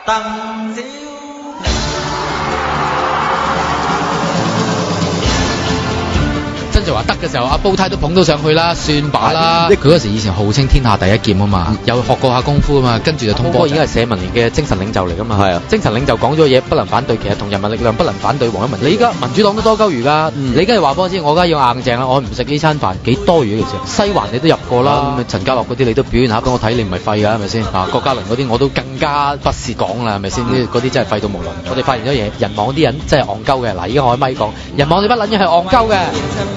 鄧小真就話得嘅時候，阿煲呔都捧到上去啦，算把啦。佢嗰時以前號稱天下第一劍啊嘛，有學過下功夫啊嘛，跟住就通波。已經係社民連嘅精神領袖嚟噶嘛，係啊，精神領袖講咗嘢不能反對，其實同人民力量不能反對黃一文。你而家民主黨都多鳩餘㗎，你而家話俾我知，我而家要硬淨啦，我唔食呢餐飯，幾多餘嘅事。西環你都入過啦，咁陳家樂嗰啲你都表現下俾我睇，你唔係廢㗎，係咪先？啊，郭嘉麟嗰啲我都更加不是講啦，係咪先？嗰啲真係廢到無倫。我哋發現咗嘢，人網啲人真係戇鳩嘅。嗱，而家我喺咪講，人網你不撚嘢係戇鳩嘅。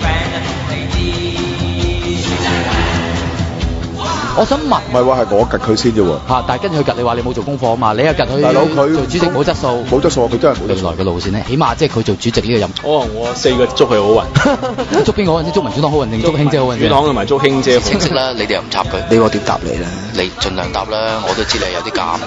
我想問， 唔係喎，係我趌佢先啫喎。 但係跟住佢趌你話你冇做功課啊嘛，你又趌佢。 大佬佢做主席冇質素， 冇質素，佢真係冇。 未來嘅路線咧，起碼即係佢做主席呢個任。 可能我4個祝佢好運。 祝邊個好運先？祝民主黨好運定祝卿姐好運？ 民主黨同埋祝卿姐。 清晰啦，你哋又唔插佢，你我點答你咧？你盡量答啦，我都知你係有啲假。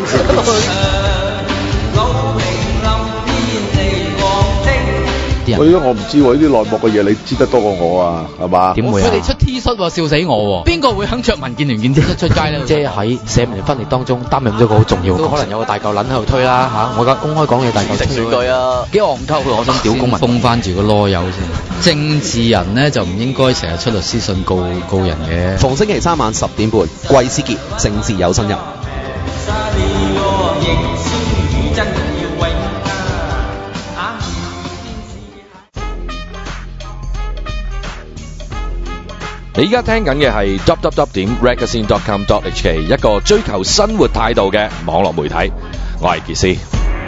我唔知喎，呢啲內幕嘅嘢你知得多過我啊，係嘛？ 點會啊？佢哋出 T 恤喎，笑死我喎！邊個會肯着民建聯件 T 恤出街咧？即係喺社民連分裂當中擔任咗個好重要，都可能有個大嚿撚喺度推啦嚇！我而家公開講嘢大嚿推。選舉啊，幾戇鳩佢，我想屌公民封翻住個囉柚先。政治人咧就唔應該成日出律師信告人嘅。 逢星期3晚10點半，季思傑政治有新人。 你而家聽緊嘅係 www.ragazine.com.hk 一個追求生活態度嘅網絡媒體，我係傑斯。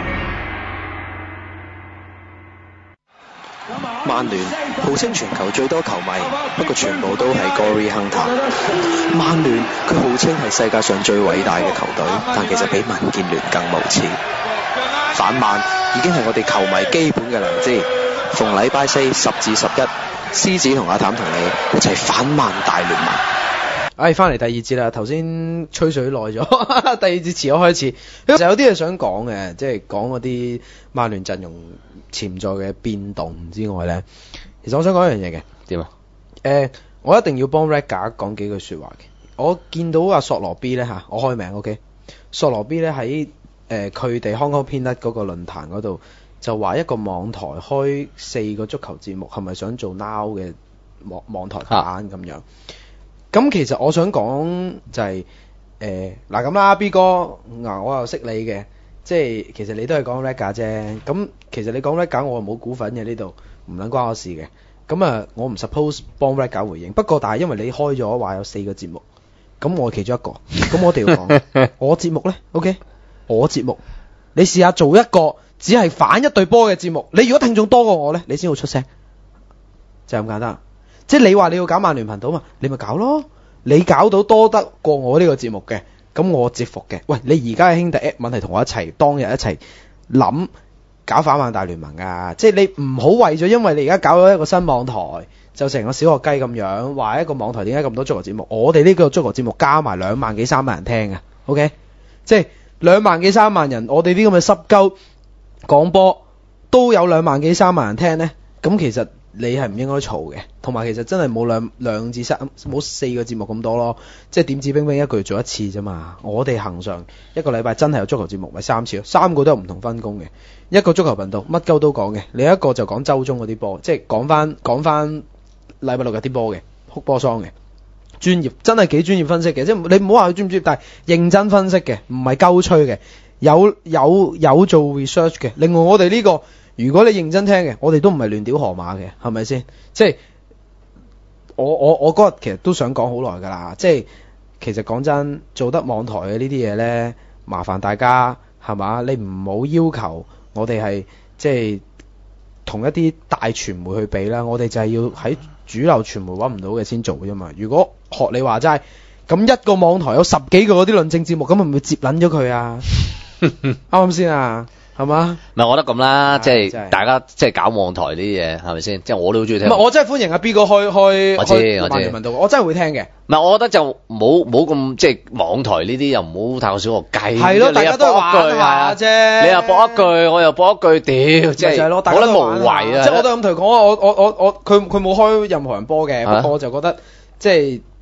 曼聯號稱全球最多球迷，不過全部都係 Gary Hunter。曼聯佢號稱係世界上最偉大嘅球隊，但其實比民建聯更無恥。反曼已經係我哋球迷基本嘅良知。逢禮拜4 10至11，獅子同阿譚同你一齊反曼大聯盟。 翻嚟第二節啦，頭先吹水耐咗，第二節遲咗開始。其實有啲嘢想講嘅，即係講嗰啲曼聯陣容潛在嘅變動之外咧，其實我想講一樣嘢嘅。 點啊？ 我一定要幫 Ragga 講幾句說話嘅。我見到阿索羅 B 咧吓，我開名 OK。索羅 B 咧喺佢哋 Hong Kong Peanut 嗰個論壇嗰度就話一個網台開4個足球節目係咪想做 Now 嘅網台版咁樣？咁其實我想講就係嗱咁啦 B 哥我又識你嘅，即係其實你都係講 Ragga 啫。咁其實你講 Ragga 我冇股份嘅，呢度唔撚關我事嘅。咁我唔 suppose 幫 Ragga 回應。不過但係因為你開咗話有4個節目，咁我其中一個，咁我一定要講我節目咧 OK， 我節目你試下做一個只係反一隊波嘅節目，你如果聽眾多過我咧，你先會出聲，就係咁簡單。即係你話你要搞曼聯頻道嘛，你咪搞咯。你搞到多得過我呢個節目嘅，咁我折服嘅。喂，你而家嘅兄弟 Edmond 係同我一齊當日一齊諗搞反曼大聯盟啊！即係你唔好為咗因為你而家搞咗一個新網台，就成個小學雞咁樣話一個網台點解咁多足球節目？我哋呢個足球節目加埋2萬幾3萬人聽啊 ，OK？ 即係2萬幾3萬人，我哋啲咁嘅濕鳩廣播都有2萬幾3萬人聽呢。咁其實你係唔應該嘈嘅，同埋其實真係冇兩至三冇4個節目咁多咯，即係點指兵兵一個月做一次啫嘛。我哋恆常一個禮拜真係有足球節目咪3次咯，3個都有唔同分工嘅，一個足球頻道乜鳩都講嘅，另一個就講週中嗰啲波，即係講翻禮拜六日啲波嘅哭波桑嘅，專業真係幾專業分析嘅，即係你唔好話佢專唔專業，但係認真分析嘅，唔係鳩吹嘅，有做 research 嘅。另外我哋呢個如果你認真聽嘅，我哋都唔係亂屌河馬嘅，係咪先？即係我嗰日其實都想講好耐㗎啦。即係其實講真，做得網台嘅呢啲嘢呢，麻煩大家係嘛？你唔好要求我哋係即係同一啲大傳媒去比啦。我哋就係要喺主流傳媒揾唔到嘅先做啫嘛。如果學你話齋，咁一個網台有10幾個嗰啲論證節目，咁咪唔會接撚咗佢啊？啱唔啱先啊？係嘛？ 唔係我覺得咁啦，即係大家即係搞網台呢啲嘢係咪先？即係我都好中意聽。 唔係我真係歡迎阿 B 哥開我知曼聯頻道，我真係會聽嘅。 唔係我覺得就冇咁即係網台呢啲又唔好太過小學雞。 係咯，大家都玩下啫。 你又播一句，我又播一句，屌即係好得無謂啊！ 即係我都咁同佢講，佢冇開任何人波嘅，不過我就覺得即係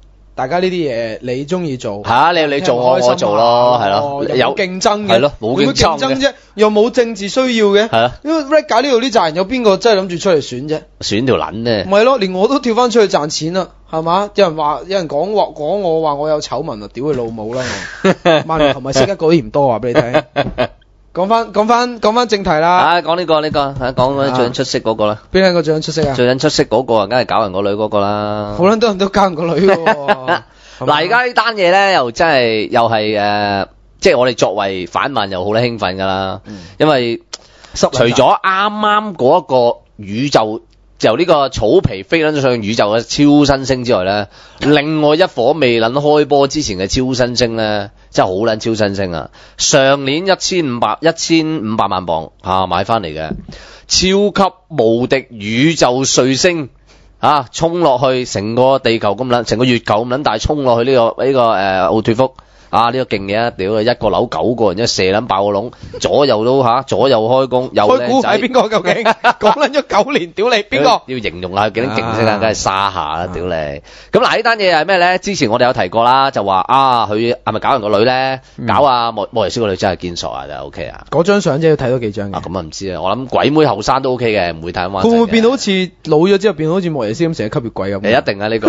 大家呢啲嘢你中意做， 你做我做咯，係咯， 有競爭嘅， 係咯，冇競爭啫，又冇政治需要嘅，係啊，因為 Rega 呢度啲賺人有邊個真係諗住出嚟選啫？ 選條撚咧， 唔係咯，連我都跳翻出去賺錢啦，係嘛？有人講我話我有醜聞啊，屌佢老母啦！曼聯係咪識得嗰啲唔多話俾你聽？講翻正題啦。 講呢個，講嗰啲最撚出色嗰個啦。 邊一個最撚出色啊？ 最撚出色嗰個啊，梗係搞人個女嗰個啦。 好撚多人都搞人個女喎。 嗱，而家呢單嘢咧，又真係又係即係我哋作為反曼又好咧興奮㗎啦。因為除咗啱啱嗰一個宇宙由呢個草皮飛撚上宇宙嘅超新星之外咧，另外一顆未撚開波之前嘅超新星咧，真係好撚超新星啊！上年1500萬磅買翻嚟嘅超級無敵宇宙彗星衝落去成個地球咁撚，成個月球咁撚大，衝落去呢個奧脫福。呢個勁嘢啊！屌，一個樓9個人，一射撚爆個窿，左右開工，又靚仔。開估係邊個究竟？講撚咗9年，屌你邊個？要形容下幾勁先啊！梗係沙下啦，屌你！咁嗱，呢單嘢係咩咧？之前我哋有提過啦，就話佢係咪搞人個女咧？搞莫耶斯個女真係堅傻啊，就 OK 啊！ 嗰張相真係要睇多幾張嘅。咁唔知啊，我諗鬼妹後生都 OK 嘅，唔會太彎。 會唔會變到好似老咗之後變到好似莫耶斯咁成日吸血鬼咁？ 一定啊呢個。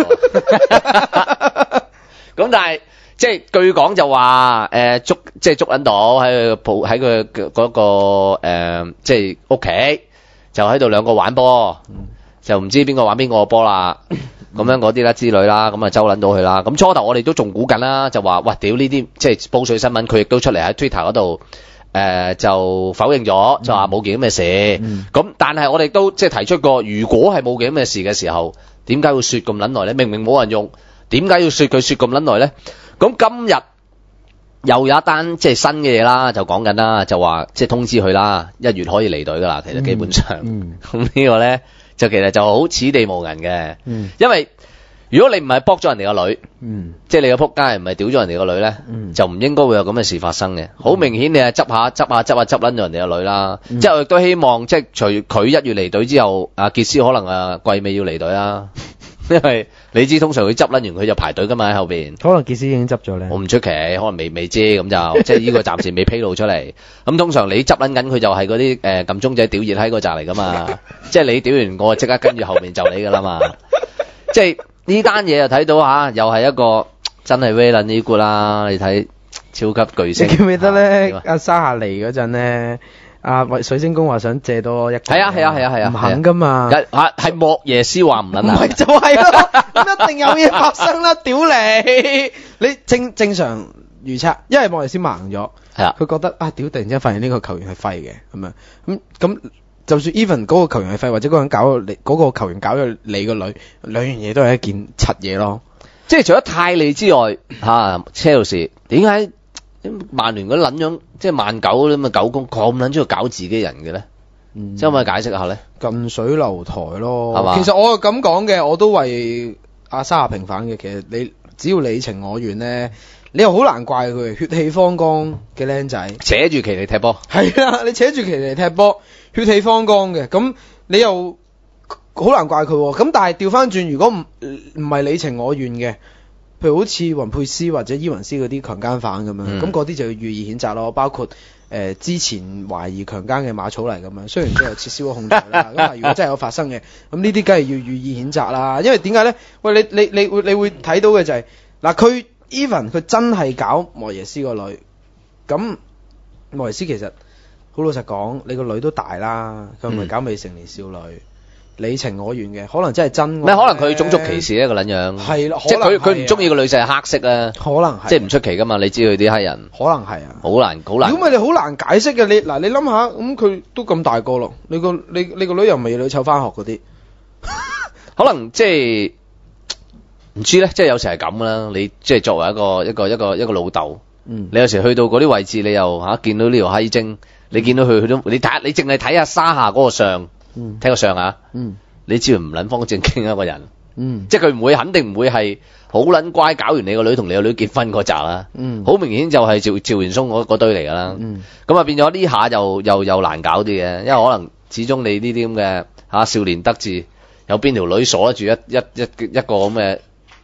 咁但係。即係據講就話捉撚到喺佢嗰個即係屋企就喺度兩個玩波，就唔知邊個玩邊個波啦，咁樣嗰啲啦之類啦，咁啊周撚到佢啦。咁初頭我哋都仲估緊啦，就話喂，屌呢啲即係煲水新聞，佢亦都出嚟喺 Twitter 嗰度就否認咗，就話冇件咁嘅事。咁但係我哋都即係提出過，如果係冇件咁嘅事嘅時候，點解會説咁撚耐咧？明明冇人用，點解要説佢説咁撚耐咧？咁今日又有一單即係新嘅嘢啦，就講緊啦，就話即係通知佢啦，1月可以離隊噶啦，其實基本上，咁呢個咧就其實就好此地無銀嘅，因為如果你唔係搏咗人哋個女，即係你個撲街唔係屌咗人哋個女咧，就唔應該會有咁嘅事發生嘅。好明顯你係執撚咗人哋個女啦，即係我亦都希望即係除佢1月離隊之後，阿傑斯可能季尾要離隊啦。因為你知通常佢執撚完佢就排隊噶嘛喺後邊， 可能傑斯已經執咗咧， 我唔出奇，可能未知咁就即係呢個暫時未披露出嚟。咁通常你執撚緊佢就係嗰啲撳鐘仔屌熱閪嗰扎嚟噶嘛，即係你屌完我即刻跟住後面就你噶啦嘛。即係呢單嘢又睇到又係一個真係 very good 啦。你睇超級巨星， 你記唔記得咧？阿沙夏嚟嗰陣咧？水晶宮話想借多一個， 係啊， 唔肯噶嘛， 係莫耶斯話唔撚啊， 唔係就係咯，咁一定有嘢發生啦，屌你正常預測，因為莫耶斯盲咗，係啊，佢覺得屌突然之間發現呢個球員係廢嘅咁樣，咁就算 even 嗰個球員係廢，或者嗰個人搞咗你嗰個球員搞咗你個女，兩樣嘢都係一件柒嘢咯，即係除咗泰利之外，車路士點解？曼聯嗰撚樣，即係曼狗咁嘅狗公咁撚中意搞自己人嘅咧，即係可唔可以解釋下咧？近水樓台咯，係嘛？其實我咁講嘅，我都為阿沙夏平反嘅。其實你只要你情我願咧，你又好難怪佢血氣方剛嘅僆仔，扯住旗嚟踢波。係啦，你扯住旗嚟踢波，血氣方剛嘅，咁你又好難怪佢。咁但係調翻轉，如果唔係你情我願嘅。譬如好似雲佩斯或者伊雲斯嗰啲強姦犯咁樣，咁嗰啲就要予以譴責咯。包括之前懷疑強姦嘅馬草嚟咁樣，雖然都有撤銷咗控罪啦，咁但係如果真係有發生嘅，咁呢啲梗係要予以譴責啦。因為點解咧？喂，你會睇到嘅就係嗱，佢 even 佢真係搞莫耶斯個女，咁莫耶斯其實好老實講，你個女都大啦，佢唔係搞未成年少女。你情我願嘅，可能真係真。咩？可能佢種族歧視呢個撚樣。係咯，即係佢唔中意個女仔係黑色啊。可能係。即係唔出奇噶嘛？你知佢啲黑人。可能係啊。好難。如果唔係你好難解釋嘅，你諗下，咁佢都咁大個咯，你個女又唔係要你湊翻學嗰啲，可能即係唔知咧，即係有時係咁啦。你即係作為一個老豆，你有時去到嗰啲位置，你又見到呢條閪精，你見到佢都你睇，你淨係睇下沙夏嗰個相。睇個相啊，你知佢唔撚方正經一個人，即係佢肯定唔會係好撚乖，搞完你個女同你個女結婚嗰集啦，好明顯就係趙元松嗰堆嚟噶啦，咁變咗呢下又難搞啲嘅，因為可能始終你呢啲咁嘅少年得志，有邊條女鎖得住一個咁嘅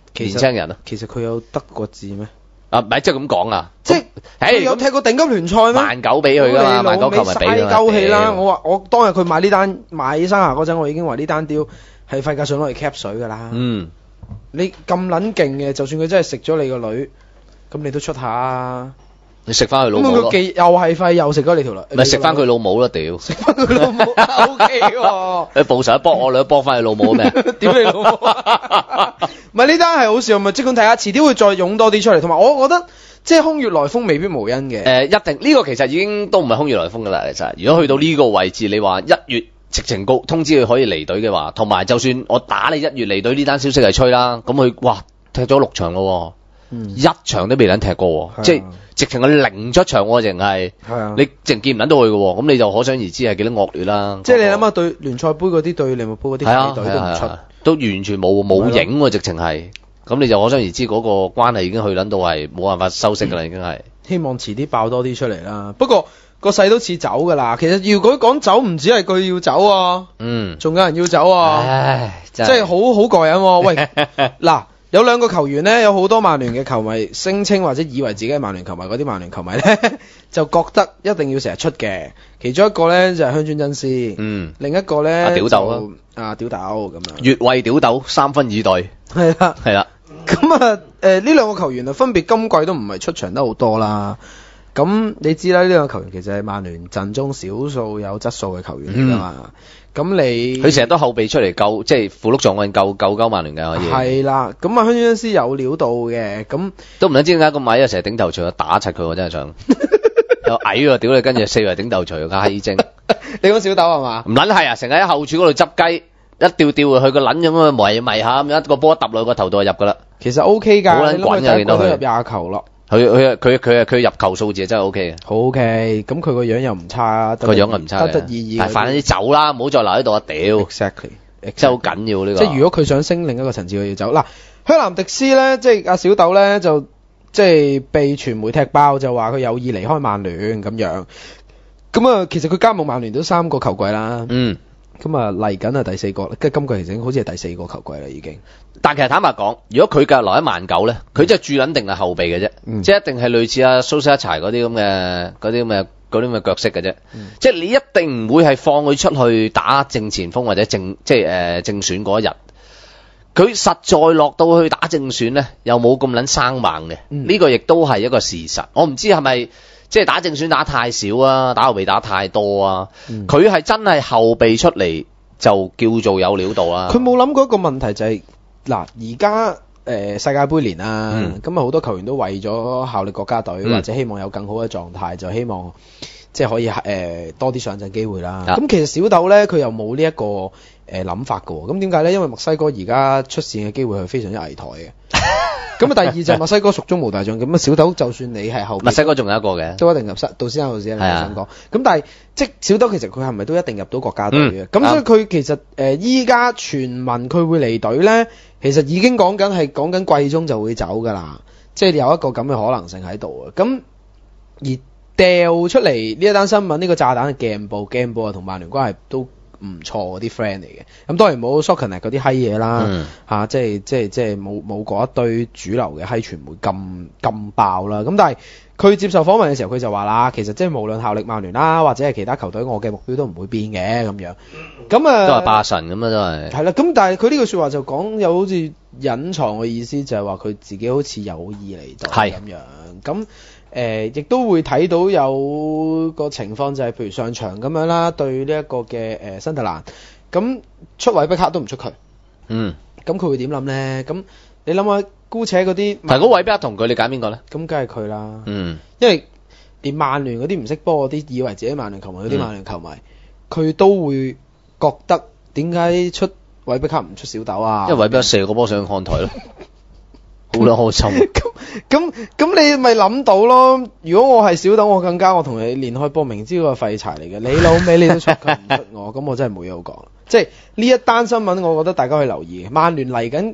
年青人啊？ 其實佢有得過字咩？ 啊，唔係即係咁講啊， 即係佢有踢過頂級聯賽咩 ？19俾佢㗎嘛，19球咪俾佢啦。 嘥鳩氣啦！我當日佢買生涯嗰陣，我已經話呢單雕係費格上攞嚟 cap 水㗎啦。你咁撚勁嘅，就算佢真係食咗你個女，咁你都出下啊！ 你食翻佢老母咯， 又係廢又食咗你條女， 咪食翻佢老母咯屌！ 食翻佢老母 OK 喎， 你報仇一幫我兩幫翻佢老母咩？ 屌你老母！唔係呢單係好笑，咪即管睇下，遲啲會再湧多啲出嚟。同埋我覺得即係空穴來風未必無因嘅。 一定呢個其實已經都唔係空穴來風噶啦，其實如果去到呢個位置，你話1月直情告通知佢可以離隊嘅話，同埋就算我打你1月離隊呢單消息係吹啦，咁佢哇踢咗6場咯，一場都未撚踢過，即係直情係0出場喎，淨係你淨見唔撚到佢嘅喎，咁你就可想而知係幾多惡劣啦。 即係你諗下對聯賽盃嗰啲對利物浦嗰啲隊都唔出， 都完全冇影喎，直情係。咁你就可想而知嗰個關係已經去撚到係冇辦法收息㗎啦，已經係。 希望遲啲爆多啲出嚟啦。不過個勢都似走㗎啦。其實如果講走，唔止係佢要走啊，仲有人要走啊。唉，即係好過癮喎。喂，嗱。有兩個球員呢，有好多曼聯嘅球迷聲稱或者以為自己係曼聯球迷，嗰啲曼聯球迷呢，就覺得一定要成日出嘅。其中一個呢，就係香川真司，另一個呢， 屌豆啊，屌豆咁樣。 越位屌豆3分2隊，係啦。 咁啊，呢兩個球員啊，分別今季都唔係出場得好多啦。咁你知啦，呢兩個球員其實係曼聯陣中少數有質素嘅球員嚟㗎嘛。咁佢成日都後備出嚟救，即係符碌撞案救曼聯嘅可以。 係啦，咁啊，香川真司有料到嘅，咁都唔知點解咁矮啊，成日頂頭鎚打柒佢，我真係想又矮喎，屌你，跟住4圍頂頭鎚個閪精。 你講小豆係嘛？ 唔撚係啊，成日喺後柱嗰度執雞，一吊佢個撚咁啊，迷下咁一個波揼落個頭度就入㗎啦。 其實 OK 㗎， 好撚滾㗎，見到佢入20球咯。 佢入球數字真係 OK 嘅， 好 OK。咁佢個樣又唔差， 個樣又唔差， 得意。 但係快啲走啦，唔好再留喺度啊！屌 ，exactly 真係好緊要呢個。 即係如果佢想升另一個層次，佢要走。嗱，香南迪斯咧，即係阿小豆咧，就即係被傳媒踢爆，就話佢有意離開曼聯咁樣。咁啊，其實佢加盟曼聯都3個球季啦。咁啊嚟緊啊第4個，跟住今季其實好似係第4個球季啦已經。 但其實坦白講，如果佢繼續留喺曼9咧，佢真係注撚定係後備嘅啫，即係一定係類似阿蘇斯一柴嗰啲咁嘅角色嘅啫。即係你一定唔會係放佢出去打正前鋒或者正選嗰一日。佢實在落到去打正選咧，又冇咁撚生猛嘅。呢個亦都係一個事實。我唔知係咪即係打正選打太少啊，打後備打太多啊。佢係真係後備出嚟就叫做有料到啊。 佢冇諗過一個問題就係。嗱，而家世界盃年啦，咁啊好多球員都為咗效力國家隊，或者希望有更好嘅狀態，就希望即係可以多啲上陣機會啦。咁其實小豆咧，佢又冇呢一個諗法㗎喎。咁點解咧？因為墨西哥而家出線嘅機會係非常之危殆嘅。咁啊，第二就係墨西哥蜀中無大將。咁啊，小豆就算你係後備， 墨西哥仲有一個嘅， 都一定入室。到先你想講。咁但係即係小豆其實佢係咪都一定入到國家隊嘅？咁所以佢其實依家傳聞佢會離隊咧。其實已經講緊季中就會走㗎啦，即係有一個咁嘅可能性喺度啊。咁而掉出嚟呢一單新聞，呢個炸彈係鏡報啊，同曼聯關係都唔錯嗰啲 friend 嚟嘅。咁當然冇 Soccernet 嗰啲閪嘢啦，即係冇嗰一堆主流嘅閪傳媒咁爆啦。咁但係佢接受訪問嘅時候，佢就話啦，其實即係無論效力曼聯啦，或者係其他球隊，我嘅目標都唔會變嘅咁樣。咁啊， 都係巴神咁啊，都係。係啦，咁但係佢呢句說話就講有好似隱藏嘅意思，就係話佢自己好似有意嚟到咁樣。咁亦都會睇到有個情況就係，譬如上場咁樣啦，對呢一個嘅新特蘭，咁出韋碧克都唔出佢。咁佢會點諗咧？咁你諗下，姑且嗰啲， 但係嗰韋碧克同佢，你揀邊個咧？ 咁梗係佢啦。因為連曼聯嗰啲唔識波嗰啲，以為自己曼聯球迷嗰啲曼聯球迷，佢都會覺得點解出韋碧克唔出小豆啊？ 因為韋碧克射個波上看台咯，好啦，開心。 咁你咪諗到咯？如果我係小豆，我同你連開波，明知嗰個廢柴嚟嘅，你老味你都出佢唔出我，咁我真係冇嘢好講。即係呢一單新聞，我覺得大家可以留意。曼聯嚟緊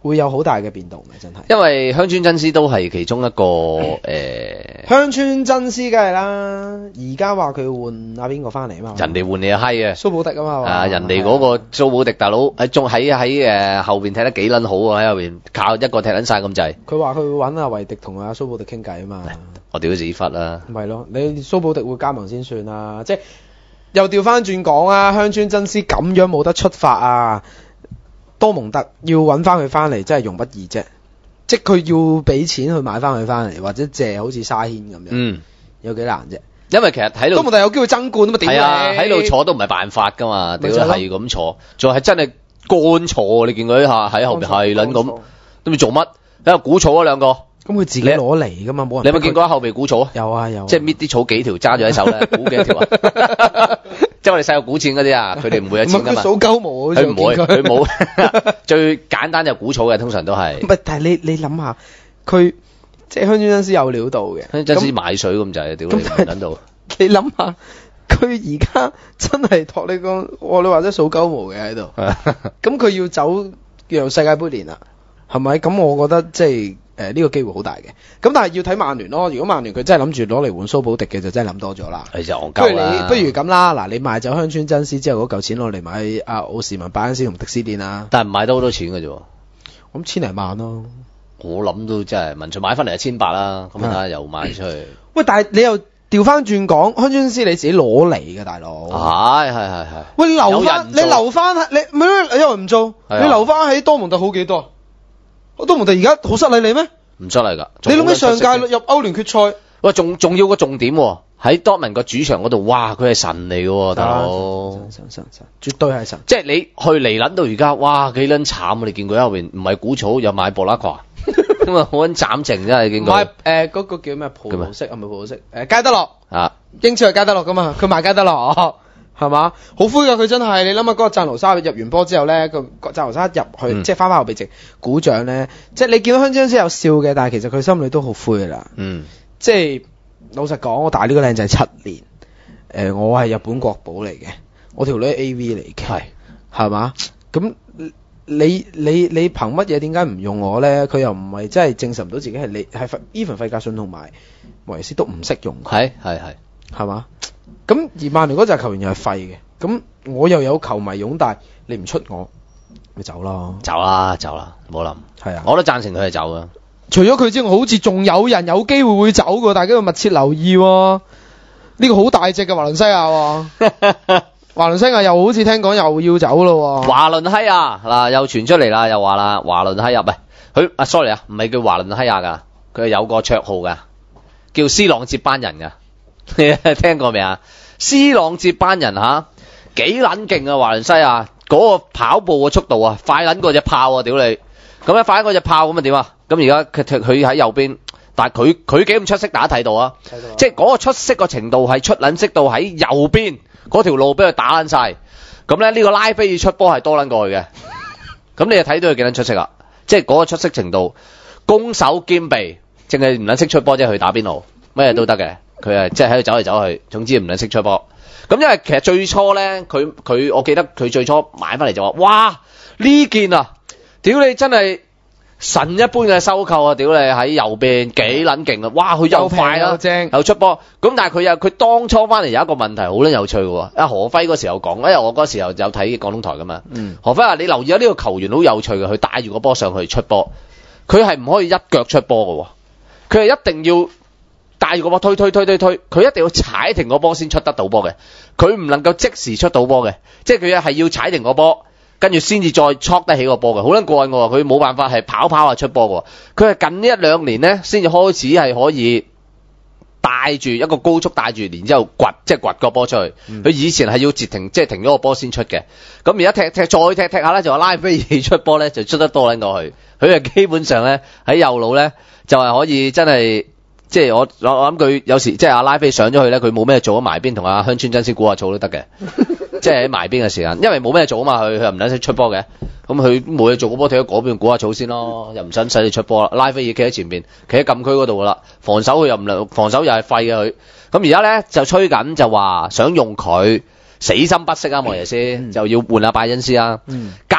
會有好大嘅變動嘅，真係。 因為香川真司都係其中一個香川真司梗係啦，而家話佢換阿邊個翻嚟啊嘛， 人哋換你就閪嘅， 蘇寶迪啊嘛， 人哋嗰個蘇寶迪大佬喺後邊踢得幾撚好啊，喺後邊靠一個踢撚晒咁滯。 佢話佢會揾阿維迪同阿蘇寶迪傾偈啊嘛， 我屌屎忽啦。 咪咯，你蘇寶迪會加盟先算啦，即係又調翻轉講啊，香川真司咁樣冇得出發啊！多蒙特要揾翻佢翻嚟，真係容不易啫。即係佢要俾錢去買翻佢翻嚟，或者借好似沙軒咁樣，有幾難啫？ 因為其實喺度多蒙特有機會爭冠啊嘛，點解喺度坐都唔係辦法噶嘛，屌係咁坐，仲係真係乾坐。你見佢下喺後邊係撚咁，都唔知做乜喺度鼓草啊兩個。 咁佢自己攞嚟噶嘛，冇人。 你有冇見過喺後邊鼓草啊？ 有啊有。 即係搣啲草幾條揸住喺手咧，鼓幾條啊？即係我哋細個估錢嗰啲啊，佢哋唔會有錢噶嘛。 佢數鳩毛， 佢唔會，佢冇。最簡單就估草嘅，通常都係。 唔係，但係你諗下，佢即係香川真司有料到嘅。香川真司買水咁滯，屌你唔撚到。 你諗下，佢而家真係托你講，你話齋數鳩毛嘅喺度。咁佢要走讓世界盃年啦，係咪？咁我覺得即係。呢個機會好大嘅，咁但係要睇曼聯咯。如果曼聯佢真係諗住攞嚟換蘇寶迪嘅，就真係諗多咗啦。 係就戇鳩啦。 不如咁啦，嗱，你賣走香川真司之後嗰嚿錢攞嚟買阿奧士文、拜恩斯同迪斯甸啦。 但係唔買得好多錢嘅啫。 咁千零萬咯。 我諗都真係文俊買翻嚟1800啦，咁啊又賣出去。 喂，但係你又調翻轉講，香川真司你自己攞嚟嘅大佬。係。喂，你留翻你唔係有人唔做，你留翻喺多蒙特好幾多？多蒙特而家好失禮你咩？ 唔失禮㗎。 你諗起上屆入歐聯決賽？ 喂，仲要個重點喎，喺多文個主場嗰度，哇，佢係神嚟㗎，大佬。神， 絕對係神。 即係你去嚟撚到而家，哇，幾撚慘啊！你見佢喺後邊唔係古草又買布拉夸，咁啊好撚慘情真係見佢。 嗰個叫咩？葡萄式係咪葡萄式？佳德樂啊， 英超係佳德樂㗎嘛？佢賣佳德樂。係嘛？好灰㗎佢真係，你諗下嗰個贊奴沙入完波之後咧，個贊奴沙入去，即係翻後備席鼓掌咧，即係你見到香川真司有笑嘅，但係其實佢心裏都好灰㗎啦。即係老實講，我大呢個靚仔7年，我係日本國寶嚟嘅，我條女係 AV 嚟嘅，係嘛？咁你憑乜嘢？點解唔用我咧？佢又唔係真係證實唔到自己係你係 even 費格遜同埋莫耶斯都唔識用，係嘛？咁而曼聯嗰隻球員又係廢嘅，咁我又有球迷擁戴，你唔出我，咪走咯， 走啦，唔好諗。係啊，我都贊成佢係走啊。 除咗佢之外，好似仲有人有機會會走嘅，大家要密切留意喎。呢個好大隻嘅華倫西亞，華倫西亞又好似聽講又要走咯。 華倫西亞嗱又傳出嚟啦，又話啦華倫西亞佢sorry 啊，唔係叫華倫西亞噶，佢係有個綽號噶，叫斯朗接班人噶。你聽過未啊？斯朗接班人吓，幾撚勁啊！華倫西亞嗰個跑步嘅速度啊，快撚過隻炮啊！屌你，咁樣快過隻炮咁啊點啊？咁而家佢喺右邊，但係佢幾咁出色，大家睇到啊！即係嗰個出色個程度係出撚色到喺右邊嗰條路俾佢打撚晒。咁咧呢個拉菲爾出波係多撚過去嘅。咁你就睇到佢幾撚出色啦！即係嗰個出色程度，攻守兼備，淨係唔撚識出波啫，去打邊爐乜嘢都得嘅。佢係即係喺度走嚟走去，總之唔撚識出波。咁因為其實最初咧，佢我記得佢最初買翻嚟就話：哇呢件啊，屌你真係神一般嘅收購啊！屌你喺右邊幾撚勁啊！哇佢又快啦，又出波。咁但係佢當初翻嚟有一個問題好撚有趣嘅喎。阿何輝嗰時候講，因為我嗰時候有睇廣東台噶嘛。何輝話：你留意下呢個球員好有趣嘅，佢帶住個波上去出波，佢係唔可以一腳出波嘅喎，佢係一定要帶住個波推，佢一定要踩停個波先出得到波嘅，佢唔能夠即時出到波嘅，即係佢係要踩停個波，跟住先至再戳得起個波嘅，好撚過癮喎！佢冇辦法係跑啊出波嘅，佢係近呢1-2年咧先至開始係可以帶住一個高速帶住，然之後掘個波出去。佢以前係要截停，即係停咗個波先出嘅。咁而家再踢下咧，就話拉菲爾出波咧就出得多撚過去。佢係基本上咧喺右路咧就係可以真係。即係我諗佢有時即係阿拉菲上咗去咧，佢冇咩做，埋邊同阿香川真司估下草都得嘅。即係喺埋邊嘅時間，因為冇咩做啊嘛，佢又唔使出波嘅，咁佢冇嘢做個波，睇喺嗰邊估下草先咯，又唔使你出波啦。拉菲爾企喺前邊，企喺禁區嗰度噶啦，防守佢又唔能，防守又係廢嘅佢。咁而家咧就吹緊就話想用佢死心不息啊，莫耶斯就要換阿拜恩斯啊。交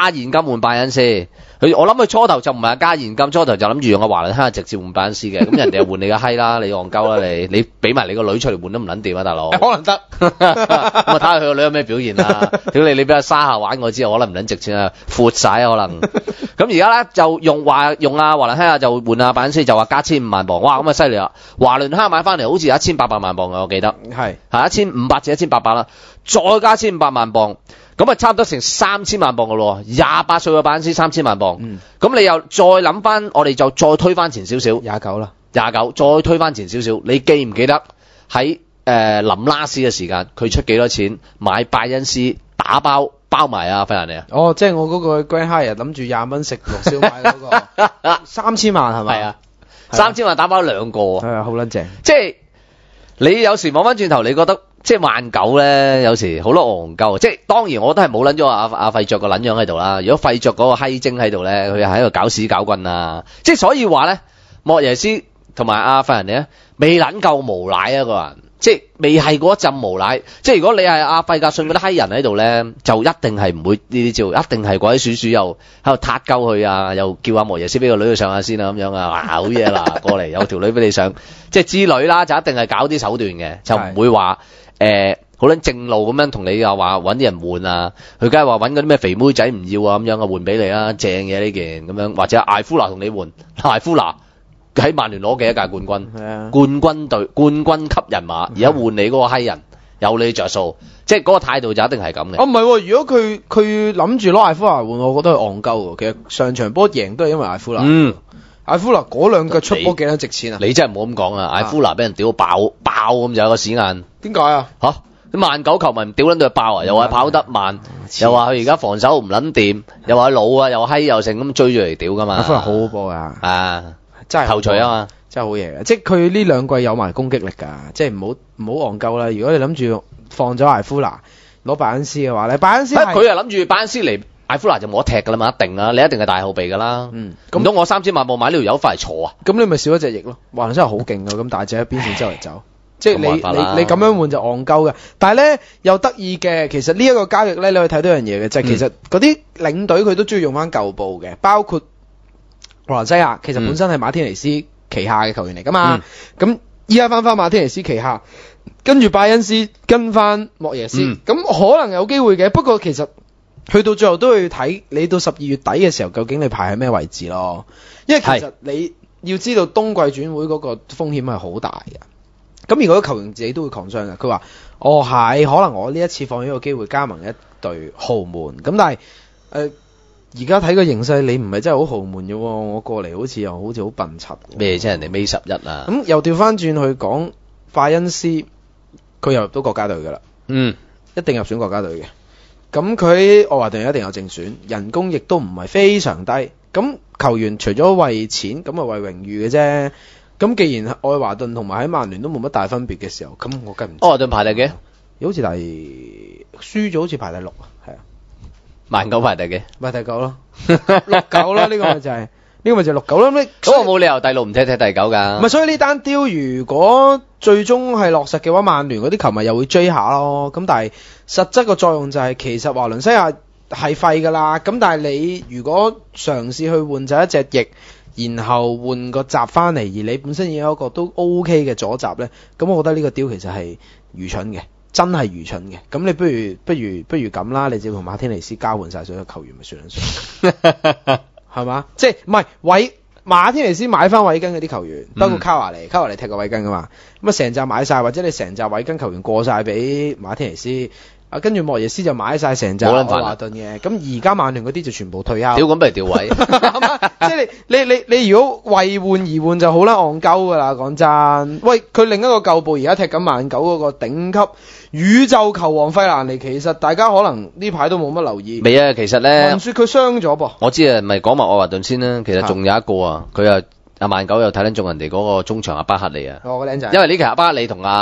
加現金換拜恩斯。我諗佢初頭就唔係加現金，初頭就諗住用阿華倫香直接換拜恩斯嘅。咁人哋又換你個閪啦，你戇鳩啦你俾埋你個女出嚟換都唔撚掂啊，大佬。 可能得。 咁啊睇下佢個女有咩表現啊？屌你俾阿沙下玩我知，可能唔撚值錢啊，闊晒可能。咁而家咧就用阿華倫香就換阿拜恩斯，就話加15萬磅。哇咁啊犀利啦！華倫香買翻嚟好似有1800萬磅嘅，我記得。係1500至1800啦，再加1500萬磅。咁啊，差唔多成3000萬磅嘅咯，28歲嘅拜恩斯3000萬磅。咁你又再諗翻，我哋就再推翻前少少，29啦，29，再推翻前少少，你記唔記得喺林拉斯嘅時間，佢出幾多錢買拜恩斯打包埋啊費蘭尼啊？ 哦，即係我嗰個 Grand Hyatt 諗住20蚊食6燒賣嗰個，3000萬係咪？係啊，3000萬打包2個，係啊，好撚正。即係你有時望翻轉頭，你覺得？即係萬九咧，有時好多戇鳩。即係當然我都係冇撚咗阿費爵個撚樣喺度啦。如果費爵嗰個閪精喺度咧，佢係喺度搞屎搞棍啊！即係所以話咧，莫耶斯同埋阿費人哋咧，未撚夠無賴啊個人，即係未係嗰一陣無賴。即係如果你係阿費格遜嗰啲閪人喺度咧，就一定係唔會呢啲招，一定係鬼鼠鼠又喺度撻鳩佢啊，又叫阿莫耶斯俾個女去上下先啊咁樣啊，好嘢啦，過嚟有條女俾你上，即係之類啦，就一定係搞啲手段嘅，就唔會話。好撚正路咁樣同你又話揾啲人換啊，佢梗係話揾嗰啲咩肥妹仔唔要啊咁樣啊換俾你啦，正嘅呢件咁樣，或者艾夫拿同你換，艾夫拿喺曼聯攞幾多屆冠軍，冠軍級人馬，而家換你嗰個閪人有你着數，即係嗰個態度就一定係咁嘅。 唔係，如果佢諗住攞艾夫拿換，我覺得佢戇鳩喎。其實上場波贏都係因為艾夫拿。艾夫拿嗰兩腳出波幾多值錢啊？ 你真係唔好咁講啊！艾夫拿俾人屌爆咁就有個屎眼。 點解啊？ 吓，曼九球迷屌撚到佢爆啊！又話跑得慢，又話佢而家防守唔撚掂，又話老啊，又閪又成咁追住嚟屌噶嘛。 艾夫拿好好波啊！真係頭槌啊嘛， 真係好嘢嘅。即係佢呢兩季有埋攻擊力㗎，即係唔好戇鳩啦。如果你諗住放咗艾夫拿攞拜恩斯嘅話咧，拜恩斯佢係諗住拜恩斯嚟。艾夫拿就冇得踢噶啦嘛，一定啦，你一定係大後備噶啦。唔通我3000萬磅買呢條友翻嚟坐啊？咁你咪少一隻翼咯。華倫真係好勁噶，咁大隻喺邊線周圍走，即係你咁樣換就戇鳩嘅。但係咧又得意嘅，其實呢一個交易咧，你可以睇到樣嘢嘅，就係其實嗰啲領隊佢都中意用翻舊部嘅，包括華倫西亞，其實本身係馬天尼斯旗下嘅球員嚟噶嘛。咁依家翻馬天尼斯旗下，跟住拜恩斯跟翻莫耶斯，咁可能有機會嘅。不過其實去到最後都要睇你到12月底嘅時候，究竟你排喺咩位置咯？因為其實你要知道冬季轉會嗰個風險係好大嘅。咁如果球員自己都會抗傷嘅，佢話：係可能我呢一次放咗個機會加盟一隊豪門。咁但係而家睇個形勢，你唔係真係好豪門嘅喎。我過嚟好似好笨柒。 咩啫？人哋尾11啊！ 咁又調翻轉去講，拜恩斯佢又入到國家隊㗎啦。一定入選國家隊嘅。咁佢愛華頓一定有正選，人工亦都唔係非常低。咁球員除咗為錢，咁啊為榮譽嘅啫。咁既然愛華頓同埋喺曼聯都冇乜大分別嘅時候，咁我梗唔知。 愛華頓排第幾？ 好似輸咗，好似排第6啊，係啊。 曼九排第幾？ 排第9咯，6-9啦，呢個咪就係。呢個咪就6-9啦， 咁我冇理由第6唔踢第9㗎。 唔係，所以呢單雕如果最終係落實嘅話，曼聯嗰啲球迷又會追下咯。咁但係實質個作用就係，其實華倫西亞係廢㗎啦。咁但係你如果嘗試去換就一隻翼，然後換個閘翻嚟，而你本身已經有一個都 OK 嘅左閘咧，咁我覺得呢個雕其實係愚蠢嘅，真係愚蠢嘅。咁你不如咁啦，你只要同馬天尼斯交換晒所有球員咪算啦。係嘛？即係唔係馬天尼斯買翻韋根嗰啲球員，包括卡華尼踢過韋根噶嘛？咁啊成紮買晒，或者你成紮韋根球員過晒俾馬天尼斯，跟住莫耶斯就買晒成紮愛華頓嘅。咁而家曼聯嗰啲就全部退休。屌咁不如調位，即係你如果為換而換就好啦，戇鳩噶啦，講真。喂，佢另一個舊部而家踢緊曼九嗰個頂級宇宙球王費蘭尼，其實大家可能呢排都冇乜留意。 未啊，其實咧， 聞說佢傷咗噃。我知啊， 咪講埋愛華頓先啦。其實仲有一個啊，佢啊阿曼九又睇緊中人哋嗰個中場阿巴克利啊。 個靚仔。 因為呢期阿巴克利同呢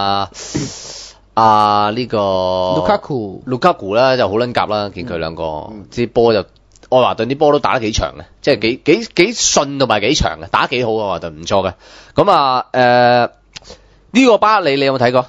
個盧卡庫啦就好撚夾啦，見佢兩個啲波就愛華頓啲波都打得幾長嘅，即係幾順同埋幾長嘅，打得幾好啊，愛華頓唔錯嘅。咁呢個巴克利你有冇睇過？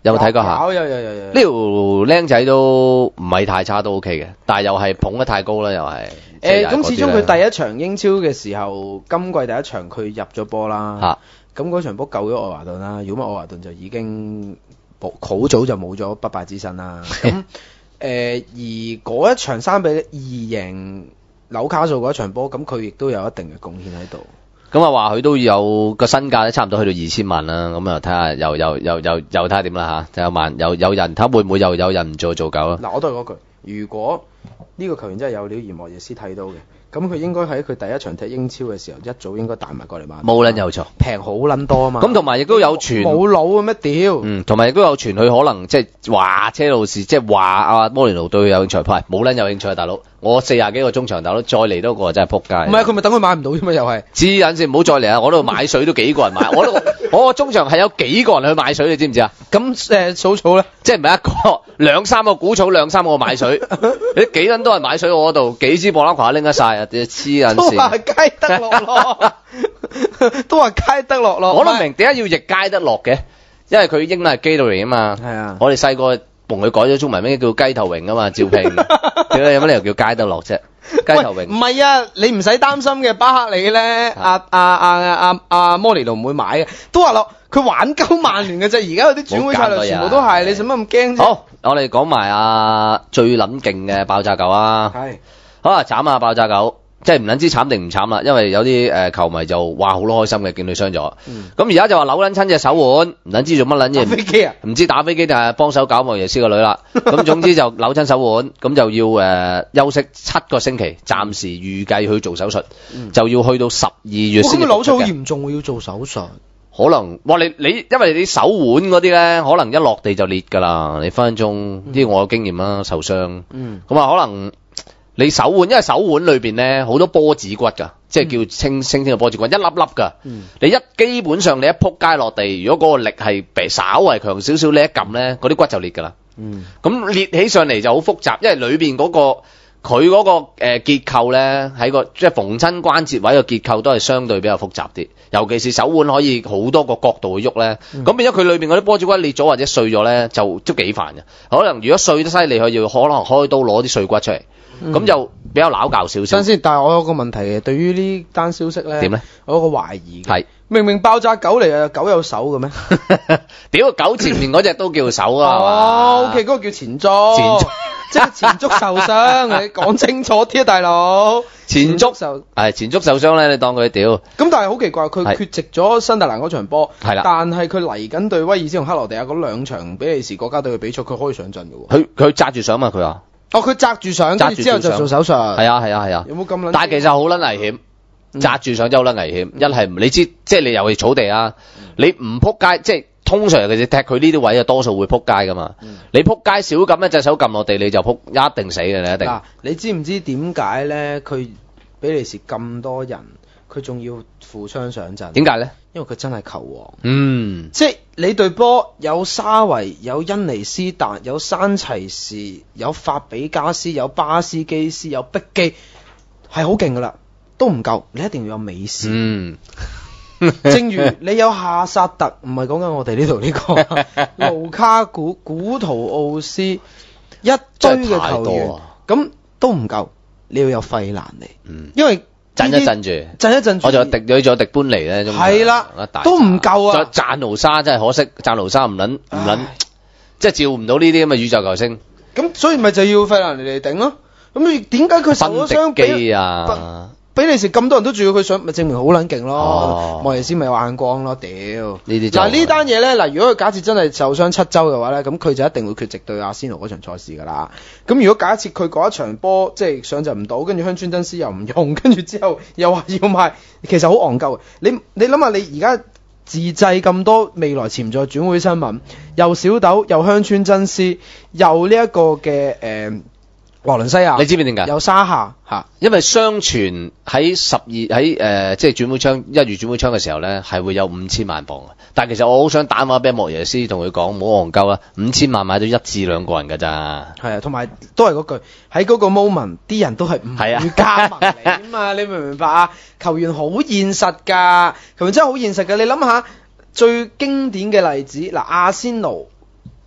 有冇睇過下？ 有。 呢條僆仔都唔係太差，都 OK 嘅，但係又係捧得太高啦，又係。 咁始終佢第一場英超嘅時候，今季第一場佢入咗波啦。咁嗰場波救咗愛華頓啦，如果唔係愛華頓就已經好早就冇咗不敗之身啦。咁而嗰一場3-2贏紐卡素嗰一場波，咁佢亦都有一定嘅貢獻喺度。 咁啊話佢都有個身價咧，差唔多去到2000萬啦。咁啊睇下又睇下點啦嚇，有人睇會唔會又有人唔做狗啦？ 嗱，我都係嗰句，如果呢個球員真係有料，而莫耶斯睇到嘅。咁佢應該喺佢第一場踢英超嘅時候，一早應該帶埋過嚟買。 冇撚有錯， 平好撚多啊嘛。 咁同埋亦都有傳冇腦嘅咩屌？ 同埋亦都有傳佢可能即係話車路士，即係話阿摩連奴對佢有興趣派，冇撚有興趣啊大佬。我40幾個中場大佬再嚟多個真係撲街。 唔係佢咪等佢買唔到啫嘛，又係。 知陣時唔好再嚟啊！我度買水都幾個人買，我個中場係有幾個人去買水，你知唔知啊？ 咁草草咧， 即係唔係一個2-3個鼓草2-3個買水，你幾撚多人買水我嗰度幾支博拉華拎得晒啊！黐撚線。 都話街得落咯，都話街得落咯。 我都明點解要譯街得落嘅，因為佢英文係基到嚟啊嘛。 係啊， 我哋細個同佢改咗中文名叫雞頭榮啊嘛，招聘。有乜理由叫街得落啫？雞頭榮。 唔係啊，你唔使擔心嘅，巴克利咧，阿摩連奴唔會買嘅，都話落佢玩鳩曼聯嘅啫。而家嗰啲轉會策略全部都係，你使乜咁驚啫？ 好，我哋講埋最撚勁嘅爆炸狗啊！ 係。 好啊，慘啊爆炸狗！即係唔撚知慘定唔慘啦，因為有啲球迷就話好開心嘅，見佢傷咗。咁而家就話扭撚親隻手腕，唔撚知做乜撚嘢。 打飛機啊？唔知打飛機定係幫手搞莫耶斯個女啦。咁總之就扭親手腕，咁就要休息7個星期，暫時預計去做手術，就要去到12月先。 咁扭親好嚴重喎，要做手術。 可能哇你因為你手腕嗰啲咧，可能一落地就裂㗎啦。你分分鐘啲我有經驗啦，受傷。咁啊可能。你手腕，因為手腕裏邊咧好多波子骨㗎，即係叫清嘅波子骨，一粒粒㗎。你基本上你一撲街落地，如果嗰個力係稍為強少少，你一撳咧，嗰啲骨就裂㗎啦。咁裂起上嚟就好複雜，因為裏邊嗰佢嗰個結構咧，喺個即係逢親關節位嘅結構都係相對比較複雜啲，尤其是手腕可以好多個角度去喐咧。咁變咗佢裏邊嗰啲波子骨裂咗或者碎咗咧，就都幾煩嘅。可能如果碎得犀利，佢要可能開刀攞啲碎骨出嚟。咁就比較拗教少少。 先，但係我有個問題嘅，對於呢單消息咧， 點咧？ 我有個懷疑嘅。 係明明爆炸狗嚟啊，狗有手嘅咩？ 屌狗前面嗰隻都叫手啊！ 哦，OK，嗰個叫前足，即係前足受傷，你講清楚啲啊，大佬。前足受傷咧，你當佢屌。 咁但係好奇怪，佢缺席咗新特蘭嗰場波， 係啦。 但係佢嚟緊對威爾斯同克羅地亞嗰2場比利時國家隊嘅比賽，佢可以上陣嘅喎。 佢紮住上嘛，佢話。 哦，佢紮住上，跟住之後就做手術。 係啊。 有冇咁撚？ 但係其實好撚危險，紮住上真係好撚危險。一係你知，即係你尤其草地啊，你唔撲街，即係通常其實踢佢呢啲位啊，多數會撲街噶嘛。你撲街少撳一隻手撳落地，你就撲一定死嘅，你一定。嗱， 你知唔知點解咧？佢比利時咁多人，佢仲要負傷上陣？ 點解咧？ 因為佢真係球王。 即係你隊波有沙維、有恩尼斯達、有山齊士、有法比加斯、有巴斯基斯、有碧基，係好勁噶啦，都唔夠，你一定要有美斯。正如你有夏薩特，唔係講緊我哋呢度呢個盧卡古、古圖奧斯一堆嘅球員，咁都唔夠，你要有費蘭尼，因為震一震住，我仲有迪搬尼咧， 係啦，都唔夠啊！ 贊奴沙真係可惜，贊奴沙唔撚，即係照唔到呢啲咁嘅宇宙球星。 咁所以咪就要費蘭尼嚟頂咯。咁點解佢受咗傷？比利時咁多人都住佢上，咪證明好撚勁咯。莫耶斯咪有眼光咯，屌！嗱呢單嘢咧，嗱如果佢假設真係受傷7週嘅話咧，咁佢就一定會缺席對阿仙奴嗰場賽事噶啦。咁如果假設佢嗰一場波即係上陣唔到，跟住香川真司又唔用，跟住之後又話要賣，其實好戇鳩。你諗下，你而家自製咁多未來潛在轉會新聞，又小豆，又香川真司，又呢一個嘅華倫西亞， 你知唔知點解？ 有沙夏嚇， 因為相傳喺即係轉會窗1月轉會窗嘅時候咧，係會有5000萬磅。但係其實我好想打電話俾莫耶斯，同佢講唔好戇鳩啦，5000萬買到1至2個人㗎咋。係啊，同埋都係嗰句，喺嗰個 moment 啲人都係唔會加盟你啊嘛，你明唔明白啊？球員好現實㗎，球員真係好現實㗎。你諗下最經典嘅例子，嗱阿仙奴。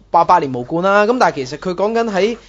88年無冠啦。咁但係其實佢講緊喺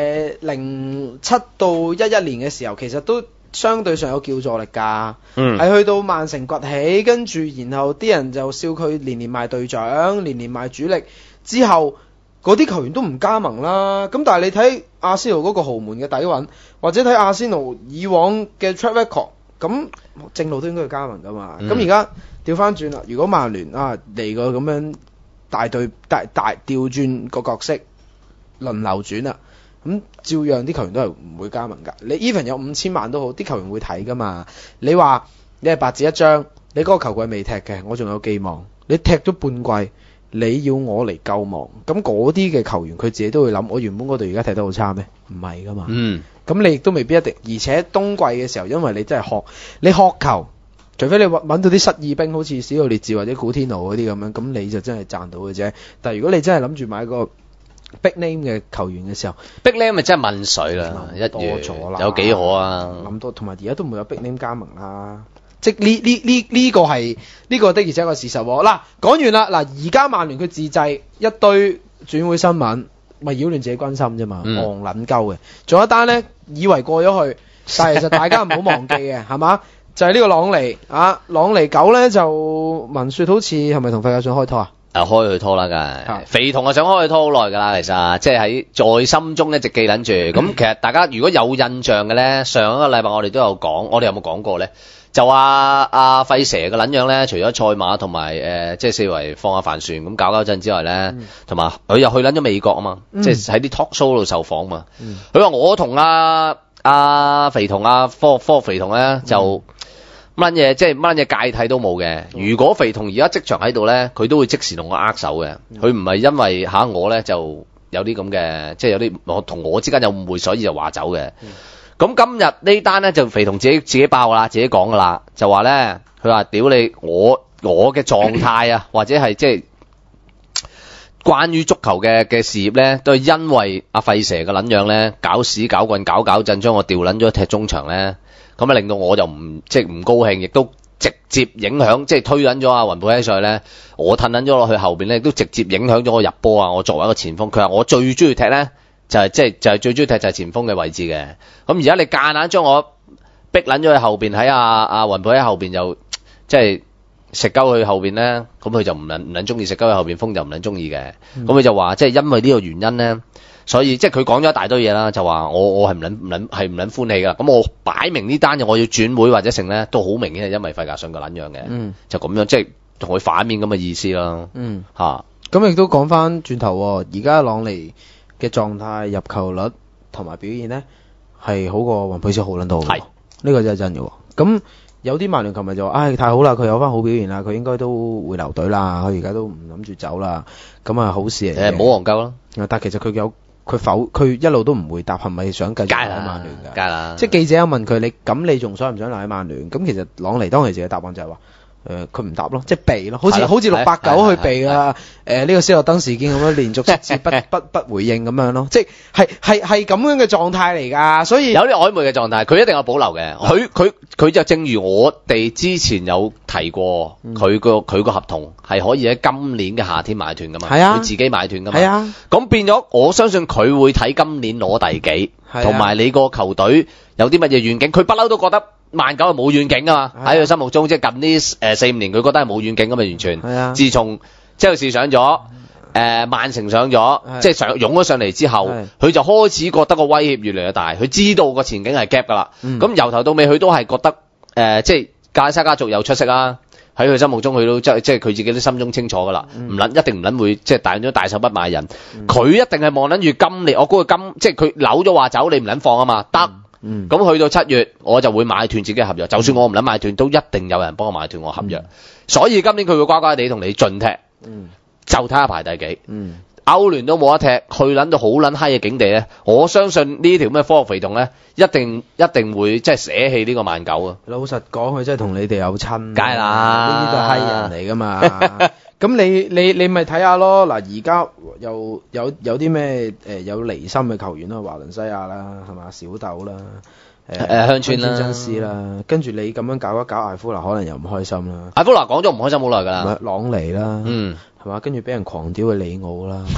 07到11年嘅時候，其實都相對上有叫座力㗎。係去到曼城崛起，跟住然後啲人就笑佢年年賣隊長，年年賣主力，之後嗰啲球員都唔加盟啦。咁但係你睇阿仙奴嗰個豪門嘅底蘊，或者睇阿仙奴以往嘅 track record， 咁正路都應該要加盟㗎嘛。咁而家調翻轉啦，如果曼聯嚟個咁樣大調轉個角色輪流轉啦，咁照樣啲球員都係唔會加盟㗎。你 even 有5000萬都好，啲球員會睇㗎嘛。你話你係白紙一張，你嗰個球季未踢嘅，我仲有寄望。你踢咗半季，你要我嚟救亡，咁嗰啲嘅球員佢自己都會諗，我原本嗰隊而家踢得好差咩？唔係㗎嘛。咁你亦都未必一定，而且冬季嘅時候，因為你真係你學球，除非你揾到啲失意兵，好似史奧列治或者古天奴嗰啲咁樣，咁你就真係賺到嘅啫。但係如果你真係諗住買個 big name 嘅球員嘅時候 ，big name 咪真係問水啦，一多咗啦， 有幾可啊？ 諗多，同埋而家都唔會有 big name 加盟啦。即呢個係呢個的而且確事實喎。嗱，講完啦，嗱而家曼聯佢自製一堆轉會新聞，咪擾亂自己軍心啫嘛，戇撚鳩嘅。仲有一單呢，以為過咗去，但係其實大家唔好忘記嘅，係嘛？就係呢個朗尼啊，朗尼狗呢就聞説好似係咪同費格遜開拖啊？ 開佢拖啦，梗係肥童啊，想開佢拖好耐㗎啦，其實即係喺心中一直記撚住。咁其實大家如果有印象嘅呢，上一個禮拜我哋都有講，我哋有冇講過呢？就話阿費蛇嘅撚樣咧，除咗賽馬同埋即係四圍放下帆船咁搞震之外咧，同埋佢又去撚咗美國啊嘛，即係喺啲 talk show 度受訪嘛。佢話我同阿肥童科肥童咧就乜嘢，即係乜嘢界體都冇嘅。如果肥童而家即場喺度咧，佢都會即時同我握手嘅。佢唔係因為我咧就有啲咁嘅，即係有啲我同我之間有誤會，所以就話走嘅。咁今日呢單咧就肥童自己爆啦，自己講噶啦，就話咧佢話屌你我嘅狀態啊，或者係即係關於足球嘅事業咧，都係因為阿費蛇嘅撚樣咧搞屎搞棍搞震，將我調撚咗踢中場咧，咁啊令到我就唔高興，亦都直接影響即係推撚咗阿雲佩喺上去咧，我褪撚咗落去後邊咧，亦都直接影響咗我入波啊！我作為一個前鋒，佢話我最中意踢咧。就係最中意踢就係前鋒嘅位置嘅，咁而家你夾硬將我逼撚咗去後邊，喺阿雲佩喺後邊就即係食鳩佢後邊咧，咁佢就唔撚中意食鳩佢後邊，鋒就唔撚中意嘅，咁佢就話即係因為呢個原因咧，所以即係佢講咗一大堆嘢啦，就話我係唔撚歡喜噶，咁我擺明呢單嘢我要轉會或者成咧，都好明顯係因為費格遜個撚樣嘅，就咁樣即係同佢反面咁嘅意思啦， 咁亦都講翻轉頭，而家朗尼嘅狀態、入球率同埋表現呢，係好過雲佩斯好撚到，係呢個真係真嘅。咁有啲曼聯球迷就話：太好啦，佢有翻好表現啦，佢應該都會留隊啦，佢而家都唔諗住走啦。咁啊好事嚟嘅， 唔好戇鳩啦。 但其實佢一路都唔會答，係咪想繼續喺曼聯㗎？ 梗係啦。 即係記者有問佢：你仲想唔想留喺曼聯？咁其實朗尼當其時嘅答案就係話：佢唔答咯，即係避咯，好似689去避啊！呢個斯諾登事件咁樣連續7次不回應咁樣咯，即係咁樣嘅狀態嚟㗎，所以有啲曖昧嘅狀態，佢一定有保留嘅。佢就正如我哋之前有提過，佢個合同係可以喺今年嘅夏天買斷㗎嘛，佢自己買斷㗎嘛。係啊，咁變咗我相信佢會睇今年攞第幾，同埋你個球隊有啲乜嘢願景，佢不嬲都覺得。曼九係冇遠景㗎嘛，喺佢心目中即係近呢4-5年佢覺得係冇遠景㗎嘛，完全。係啊。自從車路士上咗，曼城上咗，即係湧咗上嚟之後，佢就開始覺得個威脅越嚟越大，佢知道個前景係 gap 㗎啦。咁由頭到尾佢都係覺得即係格拉沙家族有出色啦，喺佢心目中佢都即係佢自己都心中清楚㗎啦，一定唔撚會即係大咗大手筆買人，佢一定係望撚住今年，我估佢即係佢扭咗話走，你唔撚放啊嘛，得。咁去到7月，我就會買斷自己嘅合約。就算我唔諗買斷，都一定有人幫我買斷我合約。所以今年佢會乖乖地同你盡踢，就睇下排第幾。歐聯都冇得踢，去撚到好撚閪嘅境地咧。我相信呢條咩科學肥童咧，一定會即係捨棄呢個曼九啊。 老實講，佢真係同你哋有親， 梗係啦， 呢啲都係閪人嚟㗎嘛。咁你咪睇下咯。嗱，而家有啲咩有離心嘅球員啦，華倫西亞啦，係嘛，小豆啦， 鄉村啦， 真絲啦，跟住你咁樣搞一搞艾夫拿，可能又唔開心啦。 艾夫拿講咗唔開心好耐㗎啦， 朗尼啦，係嘛，跟住俾人狂屌嘅里奧啦，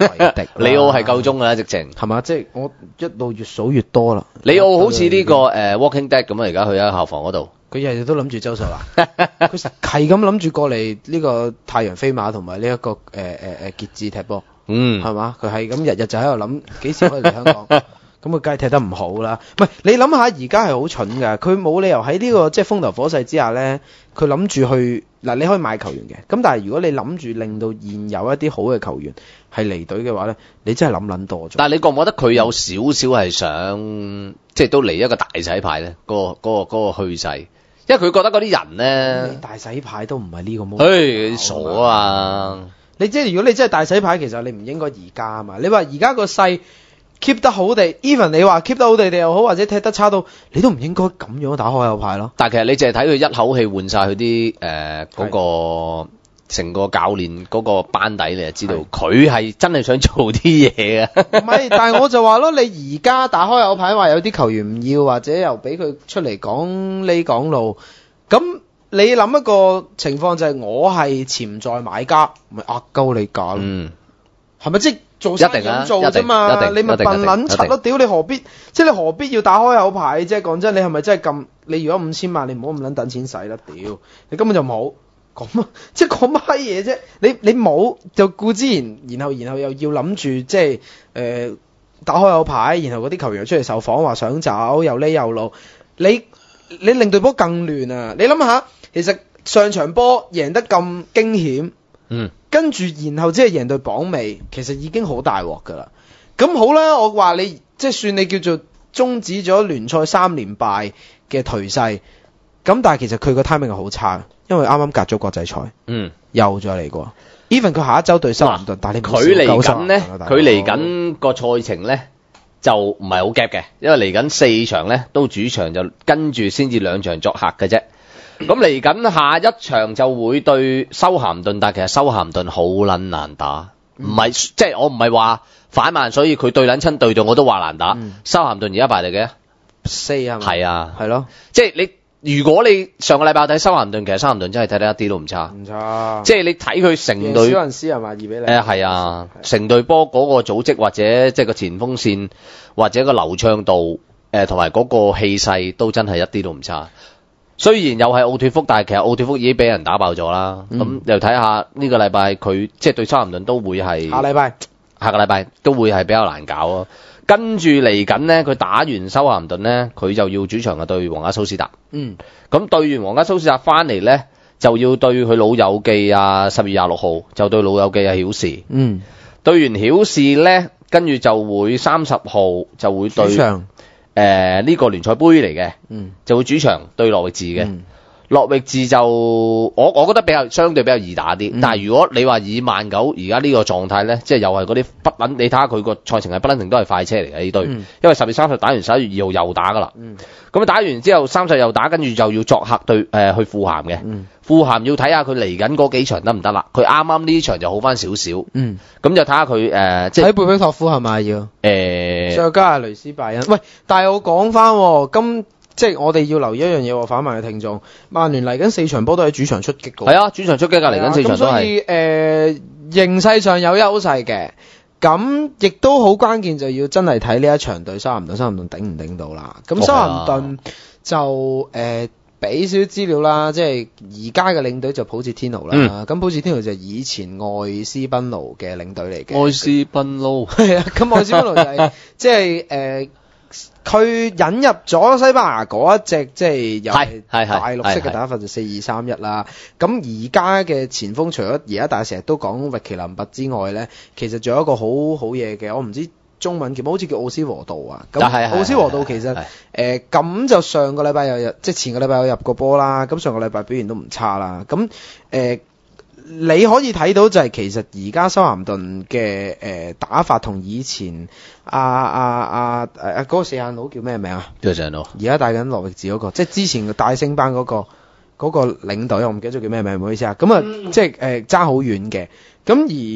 維迪， 里奧係夠鐘㗎啦，直情係嘛？即係我一路越數越多啦。 里奧好似呢個Walking Dead 咁啊，而家去喺校房嗰度。 佢日日都諗住周秀娜，佢係咁諗住過嚟呢個太陽飛馬同埋呢一個傑志踢波，係嘛？佢係咁日日就喺度諗幾時可以嚟香港，咁佢梗係踢得唔好啦。唔係你諗下，而家係好蠢㗎，佢冇理由喺呢個即係風頭火勢之下咧，佢諗住去嗱，你可以買球員嘅，咁但係如果你諗住令到現有一啲好嘅球員係離隊嘅話咧，你真係諗多咗。 但係你覺唔覺得佢有少少係想即係都嚟一個大洗牌咧？嗰個趨勢。因為佢覺得嗰啲人咧， 大洗牌都唔係呢個 moment。 唉，傻啊！ 你即係如果你真係大洗牌，其實你唔應該而家啊嘛。你話而家個勢 keep 得好地 ，even 你話 keep 得好地又好，或者踢得差到，你都唔應該咁樣打開有牌咯。 但係其實你淨係睇佢一口氣換晒佢啲嗰個成個教練嗰個班底，你就知道佢係真係想做啲嘢嘅。 唔係，但係我就話咯，你而家打開有牌話有啲球員唔要，或者又俾佢出嚟講路，咁你諗一個情況就係我係潛在買家，咪呃鳩你價咯。係咪即係做生意咁做啫嘛？你咪笨撚柒咯！屌你何必你何必要打開有牌啫？講真，你係咪真係咁？你如果5000萬，你唔好咁撚等錢使啦！屌，你根本就冇。咁即係講乜嘢啫？你冇就固之然後又要諗住即係打開有牌，然後嗰啲球員出嚟受訪話想走，又呢又路，你令隊波更亂啊！你諗下，其實上場波贏得咁驚險，跟住然後即係贏對榜尾，其實已經好大鑊噶啦。咁好啦，我話你即係算你叫做終止咗聯賽3連敗嘅頹勢，咁但係其實佢個 timing 係好差。因為啱啱隔咗國際賽，又再嚟過。even 佢下一周對修咸頓，但係你佢嚟緊咧，佢嚟緊個賽程咧就唔係好夾嘅，因為嚟緊4場咧都主場，就跟住先至2場作客嘅啫。咁嚟緊下一場就會對修咸頓，但係其實修咸頓好撚難打，唔係即係我唔係話反慢，所以佢對撚親對到我都話難打。修咸頓而家排第幾啊？4係咪？係啊，係咯，即係你。如果你上個禮拜睇修咸頓，其實修咸頓真係睇得一啲都唔差，唔差。即係你睇佢成隊， 小人斯係嘛2比0。 係啊，成隊波嗰個組織或者即係個前鋒線或者個流暢度，同埋嗰個氣勢都真係一啲都唔差。雖然又係奧脫福，但係其實奧脫福已經俾人打爆咗啦。咁又睇下呢個禮拜佢即係對修咸頓都會係下個禮拜都會係比較難搞啊。跟住嚟緊呢，佢打完修咸頓呢，佢就要主場對皇家蘇斯達。咁對完皇家蘇斯達翻嚟呢，就要對佢老友記啊，10月26號就對老友記啊曉士。對完曉士呢，跟住就會30號就會對主場呢個聯賽杯嚟嘅，就會主場對諾域治嘅。諾域治就我覺得相對比較易打啲，但係如果你話以曼九而家呢個狀態咧，即係又係嗰啲不穩，你睇下佢個賽程係不穩定都係快車嚟嘅呢隊，因為10月30打完11月2號又打噶啦，咁打完之後30又打，跟住就要作客對去富咸嘅，富咸要睇下佢嚟緊嗰幾場得唔得啦，佢啱啱呢場就好翻少少，咁就睇下佢即係喺貝比托夫係咪要再加下雷斯拜恩，喂，但係我講翻即係我哋要留意一樣嘢，反曼嘅聽眾，曼聯嚟緊4場波都喺主場出擊嘅。係啊，主場出擊㗎，嚟緊4場都係。咁所以形勢上有優勢嘅，咁亦都好關鍵就要真係睇呢一場對修咸頓，修咸頓頂唔頂到啦。咁修咸頓就俾少少資料啦，即係而家嘅領隊就普捷天奴啦。咁普捷天奴就係以前愛斯賓奴嘅領隊嚟嘅。愛斯賓奴係啊，咁愛斯賓奴就係即係佢引入咗西班牙嗰一隻即係又係大陸式嘅打法就4-2-3-1啦。咁而家嘅前鋒除咗而家大家成日都講域奇林拔之外咧，其實仲有一個好好嘢嘅，我唔知中文叫好似叫奧斯和道啊。咁奧斯和道其實咁就上個禮拜有即係前個禮拜有入過波啦。咁上個禮拜表現都唔差啦。咁你可以睇到就係其實而家修咸頓嘅打法同以前嗰個四眼佬叫咩名啊？四眼佬而家帶緊諾域治嗰個，即係之前嘅大星班嗰個領隊，我唔記得咗叫咩名，唔好意思啊。咁即係爭好遠嘅。咁而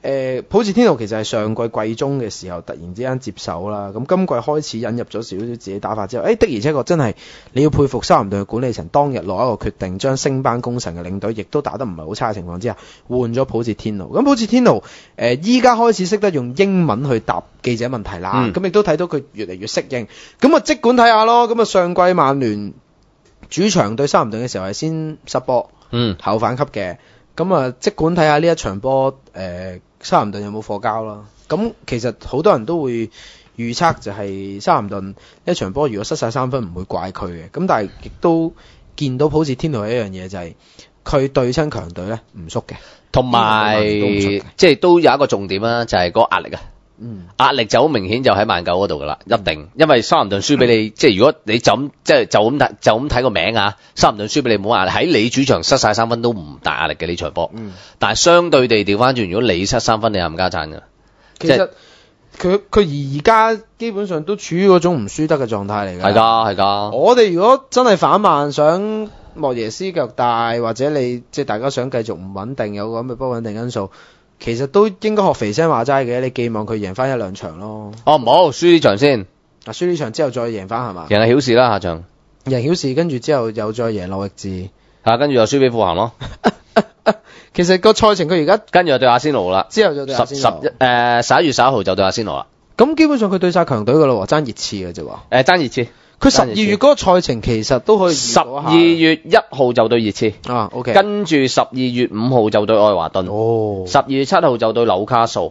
普捷天奴其實係上季季中嘅時候突然之間接手啦，咁今季開始引入咗少少自己打法之後，的而且確真係你要佩服修咸頓嘅管理層當日落一個決定，將升班功臣嘅領隊亦都打得唔係好差嘅情況之下，換咗普捷天奴。咁普捷天奴依家開始識得用英文去答記者問題啦，咁亦都睇到佢越嚟越適應。咁啊即管睇下咯。咁啊上季曼聯主場對修咸頓嘅時候係先失波，後反級嘅。咁啊即管睇下呢一場波修咸頓有冇貨交啦？咁其實好多人都會預測就係修咸頓一場波如果失晒3分唔會怪佢嘅，咁但係亦都見到普捷天奴一樣嘢就係佢對親強隊咧唔縮嘅， 同埋即係都有一個重點啦，就係個壓力啊。壓力就好明顯就喺曼九嗰度噶啦，一定，因為修咸頓輸俾你，即係如果你就咁睇個名啊，修咸頓輸俾你冇壓力，喺你主場失晒3分都唔大壓力嘅呢場波。但係相對地調翻轉，如果你失3分，你係冚家鏟噶。 其實佢而家基本上都處於嗰種唔輸得嘅狀態嚟㗎。 係㗎。我哋如果真係反慢，想莫耶斯腳大，或者你即係大家想繼續唔穩定，有個咁嘅不穩定因素。其實都應該學肥聲話齋嘅，你寄望佢贏翻1-2場咯。 唔好輸呢場先， 輸呢場之後再贏翻係嘛？ 贏係曉士啦，下場贏曉士，跟住之後又再贏諾域治， 跟住又輸俾富咸咯。 其實個賽程佢而家跟住就對阿仙奴啦， 之後就對阿仙奴。 11月11號就對阿仙奴啦。 咁基本上佢對晒強隊噶咯，爭熱刺嘅啫喎。 爭熱刺。 佢12月嗰個賽程其實都可以 12月1號就對熱刺 ，OK。 跟住12月5號就對愛華頓，12月7號就對紐卡素，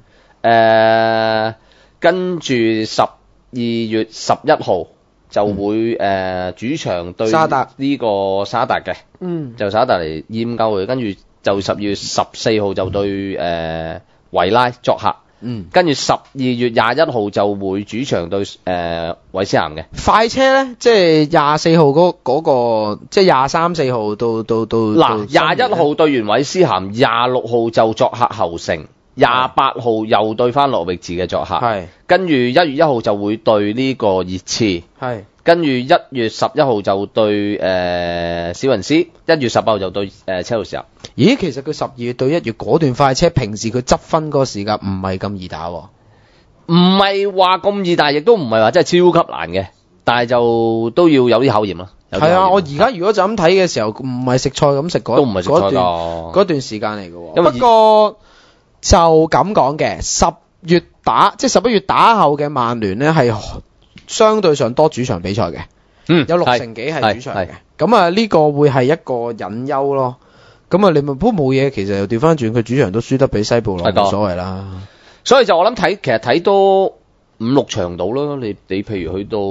跟住12月11號就會主場對呢個沙達嘅，就沙達嚟閹鳩佢，跟住就12月14號就對維拉作客。跟住12月21號就會主場對韋斯咸嘅快車咧，即係24號嗰個，即係23、4號到嗱21號對完韋斯咸，26號就作客侯城，28號又對翻諾域治嘅作客，係跟住1月1號就會對呢個熱刺，係跟住1月11號就對史雲斯，1月18號就對車路士。 咦，其實佢12月對1月嗰段快車，平時佢執分嗰個時間唔係咁易打喎， 唔係話咁易，但係亦都唔係話真係超級難嘅，但係就都要有啲考驗啦。 係啊，我而家如果就咁睇嘅時候，唔係食菜咁食都唔係食菜㗎， 嗰段時間嚟嘅。不過就咁講嘅，11月打後嘅曼聯呢係相對上多主場比賽嘅，有60成幾係主場嘅，咁啊呢個會係一個隱憂咯。咁啊，利物浦冇嘢，其實又調翻轉，佢主場都輸得比西布朗，冇所謂啦。 所以就我諗睇，其實睇多5-6場到啦。你譬如去到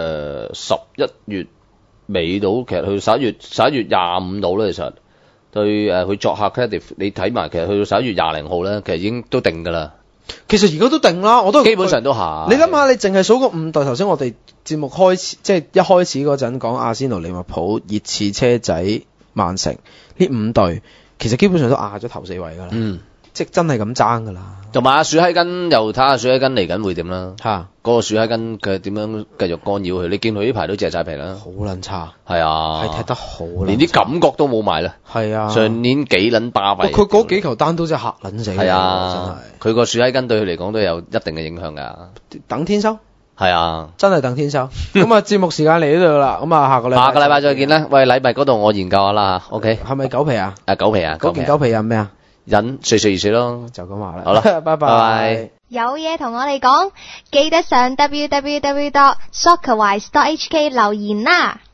11月尾到，其實去11月25到啦。其實對佢作客 Cardiff， 你睇埋，其實去到11月20號咧，其實已經都定㗎啦。 其實而家都定啦，我都基本上都係。 你諗下，你淨係數個5隊，頭先我哋節目開始，即係一開始嗰陣講阿仙奴、利物浦、熱刺、車仔、曼城呢5隊，其實基本上都壓咗頭4位㗎啦。即係真係咁爭㗎啦。 同埋阿鼠閪根又睇下鼠閪根嚟緊會點啦。嗰個鼠閪根佢點樣繼續干擾佢？你見佢呢排都謝晒皮啦。 好撚差。係啊。 係踢得好撚差。 連啲感覺都冇埋啦。係啊。上年幾撚巴閉。 佢嗰幾球單都真係嚇撚死。係啊。真係。佢個鼠閪根對佢嚟講都有一定嘅影響㗎。 等天收。 係啊， 真係等天收。咁啊，節目時間嚟呢度啦。咁啊，下個禮拜再見啦。喂，禮物嗰度我研究下啦吓。OK。係咪狗皮啊？狗皮啊。嗰件狗皮印咩啊？印歲歲如歲咯。就咁話啦。好啦，拜拜。有嘢同我哋講，記得上 www.soccerwise.hk 留言啦。